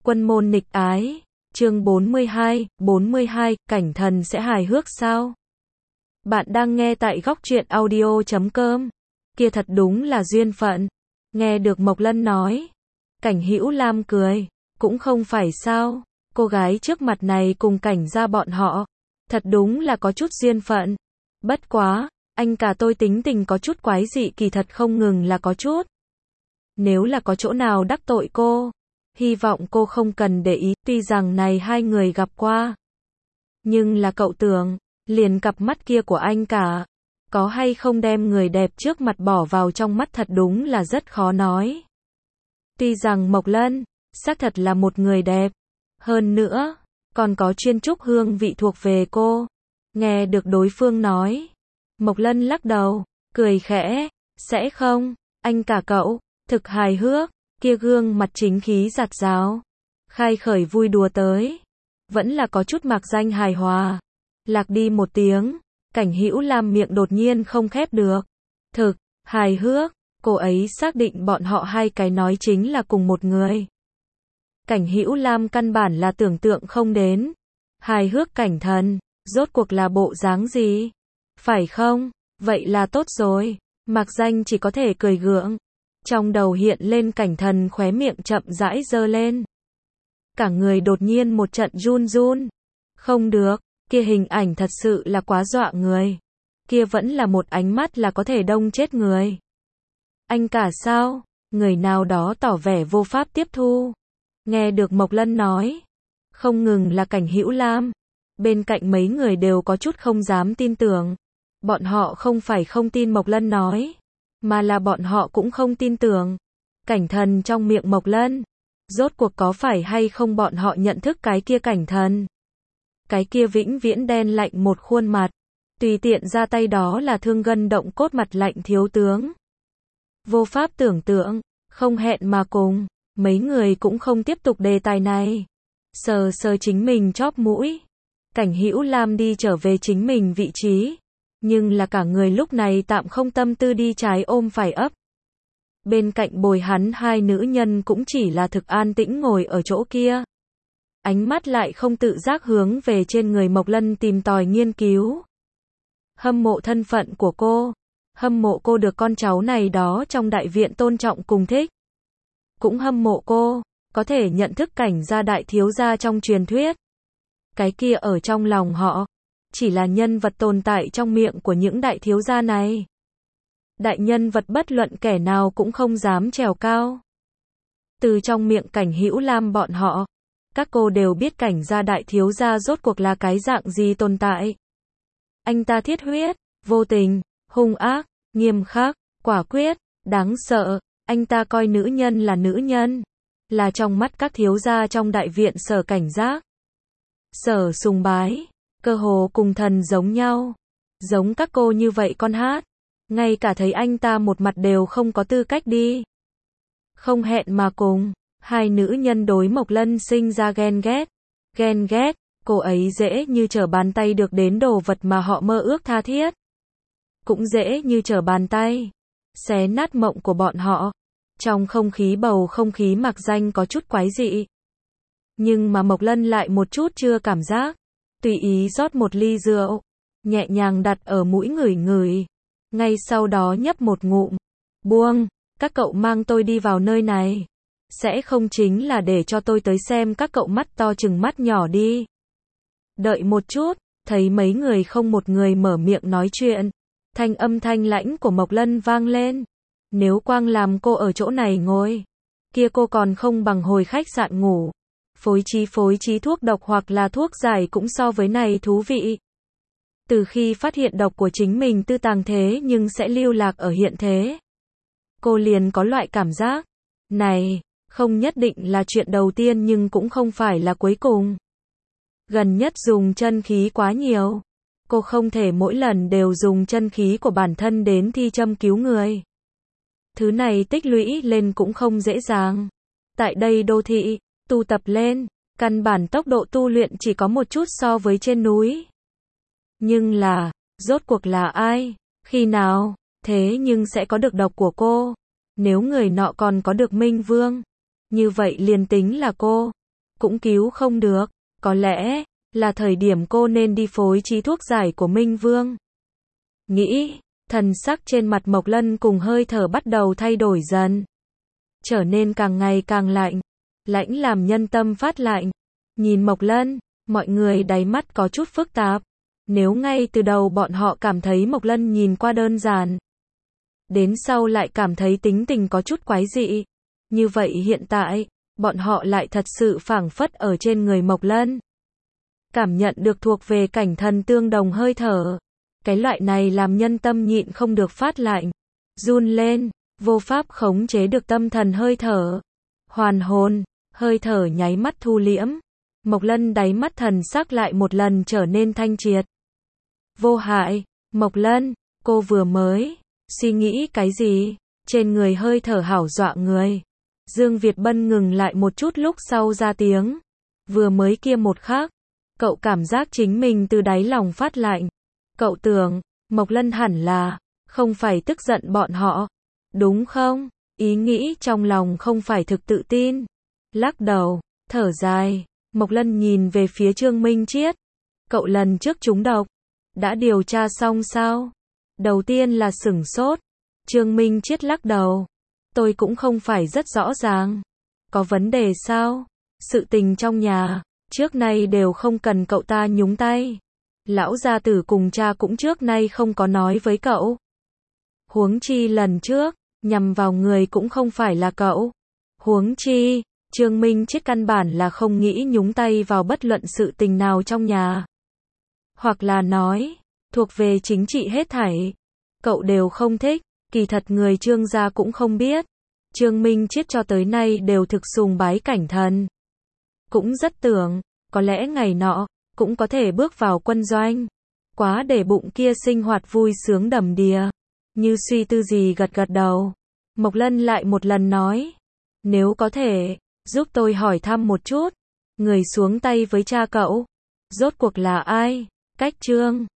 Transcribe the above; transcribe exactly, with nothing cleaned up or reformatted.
Quân môn nghịch ái, chương bốn mươi hai, bốn mươi hai, cảnh thần sẽ hài hước sao? Bạn đang nghe tại góc truyện audio chấm com. Kia thật đúng là duyên phận. Nghe được Mộc Lân nói, Cảnh Hữu Lam cười, cũng không phải sao, cô gái trước mặt này cùng Cảnh gia bọn họ, thật đúng là có chút duyên phận. Bất quá, anh cả tôi tính tình có chút quái dị, kỳ thật không ngừng là có chút. Nếu là có chỗ nào đắc tội cô, hy vọng cô không cần để ý, tuy rằng này hai người gặp qua. Nhưng là cậu tưởng, liền cặp mắt kia của anh cả, có hay không đem người đẹp trước mặt bỏ vào trong mắt thật đúng là rất khó nói. Tuy rằng Mộc Lân, xác thật là một người đẹp, hơn nữa, còn có chuyên trúc hương vị thuộc về cô. Nghe được đối phương nói, Mộc Lân lắc đầu, cười khẽ, sẽ không, anh cả cậu, thực hài hước, kia gương mặt chính khí giạt rào, khai khởi vui đùa tới, vẫn là có chút mạc danh hài hòa. Lạc đi một tiếng, Cảnh Hữu Lam miệng đột nhiên không khép được. Thực, hài hước, cô ấy xác định bọn họ hai cái nói chính là cùng một người. Cảnh Hữu Lam căn bản là tưởng tượng không đến. Hài hước cảnh thần, rốt cuộc là bộ dáng gì? Phải không? Vậy là tốt rồi. Mạc danh chỉ có thể cười gượng. Trong đầu hiện lên cảnh thần khóe miệng chậm rãi giơ lên. Cả người đột nhiên một trận run run. Không được, kia hình ảnh thật sự là quá dọa người. Kia vẫn là một ánh mắt là có thể đông chết người. Anh cả sao? Người nào đó tỏ vẻ vô pháp tiếp thu. Nghe được Mộc Lân nói, không ngừng là Cảnh Hữu Lam, bên cạnh mấy người đều có chút không dám tin tưởng. Bọn họ không phải không tin Mộc Lân nói, mà là bọn họ cũng không tin tưởng. Cảnh thần trong miệng Mộc Lân, rốt cuộc có phải hay không bọn họ nhận thức cái kia cảnh thần? Cái kia vĩnh viễn đen lạnh một khuôn mặt, tùy tiện ra tay đó là thương gân động cốt mặt lạnh thiếu tướng. Vô pháp tưởng tượng, không hẹn mà cùng, mấy người cũng không tiếp tục đề tài này. Sờ sờ chính mình chóp mũi, Cảnh Hữu Lam đi trở về chính mình vị trí. Nhưng là cả người lúc này tạm không tâm tư đi trái ôm phải ấp. Bên cạnh bồi hắn hai nữ nhân cũng chỉ là thực an tĩnh ngồi ở chỗ kia. Ánh mắt lại không tự giác hướng về trên người Mộc Lân tìm tòi nghiên cứu. Hâm mộ thân phận của cô. Hâm mộ cô được con cháu này đó trong đại viện tôn trọng cùng thích. Cũng hâm mộ cô, có thể nhận thức Cảnh gia đại thiếu gia trong truyền thuyết. Cái kia ở trong lòng họ, chỉ là nhân vật tồn tại trong miệng của những đại thiếu gia này. Đại nhân vật bất luận kẻ nào cũng không dám trèo cao. Từ trong miệng Cảnh Hữu Lam bọn họ, các cô đều biết Cảnh gia đại thiếu gia rốt cuộc là cái dạng gì tồn tại. Anh ta thiết huyết, vô tình, hung ác, nghiêm khắc, quả quyết, đáng sợ. Anh ta coi nữ nhân là nữ nhân, là trong mắt các thiếu gia trong đại viện Sở cảnh giác, Sở sùng bái, cơ hồ cùng thần giống nhau. Giống các cô như vậy con hát, ngay cả thấy anh ta một mặt đều không có tư cách đi. Không hẹn mà cùng, hai nữ nhân đối Mộc Lân sinh ra ghen ghét. Ghen ghét, cô ấy dễ như trở bàn tay được đến đồ vật mà họ mơ ước tha thiết. Cũng dễ như trở bàn tay xé nát mộng của bọn họ. Trong không khí bầu không khí mạc danh có chút quái dị. Nhưng mà Mộc Lân lại một chút chưa cảm giác. Tùy ý rót một ly rượu, nhẹ nhàng đặt ở mũi ngửi ngửi. Ngay sau đó nhấp một ngụm. Buông, các cậu mang tôi đi vào nơi này. Sẽ không chính là để cho tôi tới xem các cậu mắt to chừng mắt nhỏ đi. Đợi một chút, thấy mấy người không một người mở miệng nói chuyện. Thanh âm thanh lãnh của Mộc Lân vang lên. Nếu quang làm cô ở chỗ này ngồi, kia cô còn không bằng hồi khách sạn ngủ. Phối trí phối trí thuốc độc hoặc là thuốc giải cũng so với này thú vị. Từ khi phát hiện độc của chính mình tư tàng thế nhưng sẽ lưu lạc ở hiện thế, cô liền có loại cảm giác. Này, không nhất định là chuyện đầu tiên nhưng cũng không phải là cuối cùng. Gần nhất dùng chân khí quá nhiều. Cô không thể mỗi lần đều dùng chân khí của bản thân đến thi châm cứu người. Thứ này tích lũy lên cũng không dễ dàng. Tại đây đô thị, tu tập lên, căn bản tốc độ tu luyện chỉ có một chút so với trên núi. Nhưng là, rốt cuộc là ai, khi nào, thế nhưng sẽ có được độc của cô. Nếu người nọ còn có được Minh Vương, như vậy liền tính là cô, cũng cứu không được. Có lẽ là thời điểm cô nên đi phối trí thuốc giải của Minh Vương. Nghĩ, thần sắc trên mặt Mộc Lân cùng hơi thở bắt đầu thay đổi dần. Trở nên càng ngày càng lạnh. Lãnh làm nhân tâm phát lạnh. Nhìn Mộc Lân, mọi người đáy mắt có chút phức tạp. Nếu ngay từ đầu bọn họ cảm thấy Mộc Lân nhìn qua đơn giản, đến sau lại cảm thấy tính tình có chút quái dị, như vậy hiện tại, bọn họ lại thật sự phảng phất ở trên người Mộc Lân. Cảm nhận được thuộc về cảnh thần tương đồng hơi thở. Cái loại này làm nhân tâm nhịn không được phát lạnh, run lên, vô pháp khống chế được tâm thần hơi thở. Hoàn hồn, hơi thở nháy mắt thu liễm. Mộc Lân đáy mắt thần sắc lại một lần trở nên thanh triệt. Vô hại, Mộc Lân, cô vừa mới suy nghĩ cái gì? Trên người hơi thở hảo dọa người. Dương Việt Bân ngừng lại một chút lúc sau ra tiếng. Vừa mới kia một khắc, cậu cảm giác chính mình từ đáy lòng phát lạnh. Cậu tưởng, Mộc Lân hẳn là không phải tức giận bọn họ, đúng không? Ý nghĩ trong lòng không phải thực tự tin. Lắc đầu, thở dài, Mộc Lân nhìn về phía Trương Minh Chiết. Cậu lần trước trúng độc, đã điều tra xong sao? Đầu tiên là sửng sốt. Trương Minh Chiết lắc đầu. Tôi cũng không phải rất rõ ràng. Có vấn đề sao? Sự tình trong nhà, trước nay đều không cần cậu ta nhúng tay. Lão gia tử cùng cha cũng trước nay không có nói với cậu. Huống chi lần trước, nhằm vào người cũng không phải là cậu. Huống chi, Trương Minh Chiết căn bản là không nghĩ nhúng tay vào bất luận sự tình nào trong nhà. Hoặc là nói, thuộc về chính trị hết thảy. Cậu đều không thích, kỳ thật người Trương gia cũng không biết. Trương Minh Chiết cho tới nay đều thực sùng bái cảnh thần. Cũng rất tưởng, có lẽ ngày nọ, cũng có thể bước vào quân doanh. Quá để bụng kia sinh hoạt vui sướng đầm đìa. Như suy tư gì gật gật đầu. Mộc Lân lại một lần nói. Nếu có thể, giúp tôi hỏi thăm một chút. Người xuống tay với cha cậu. Rốt cuộc là ai? Cách Trương